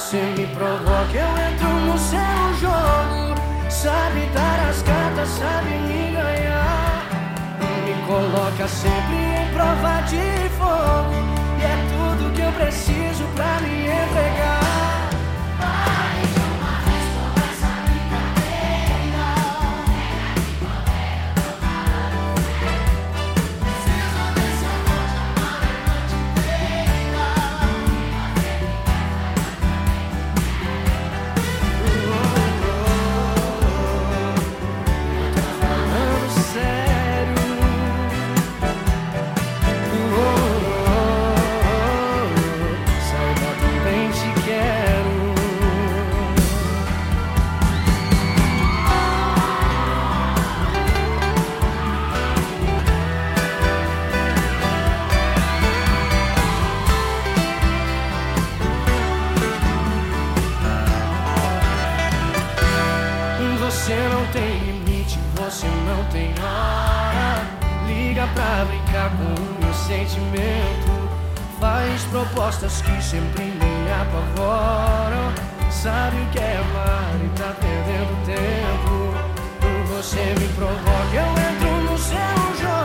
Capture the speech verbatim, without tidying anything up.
Você me provoca, eu entro no seu jogo. Sabe dar as cartas, sabe me ganhar. Me coloca sempre em prova de fogo. E é tudo que eu preciso pra me entregar. Você não tem limite, você não tem hora. Liga pra brincar com o meu sentimento. Faz propostas que sempre me apavoram. Sabe o que é amar e tá perdendo tempo. Você me provoca, eu entro no seu jogo.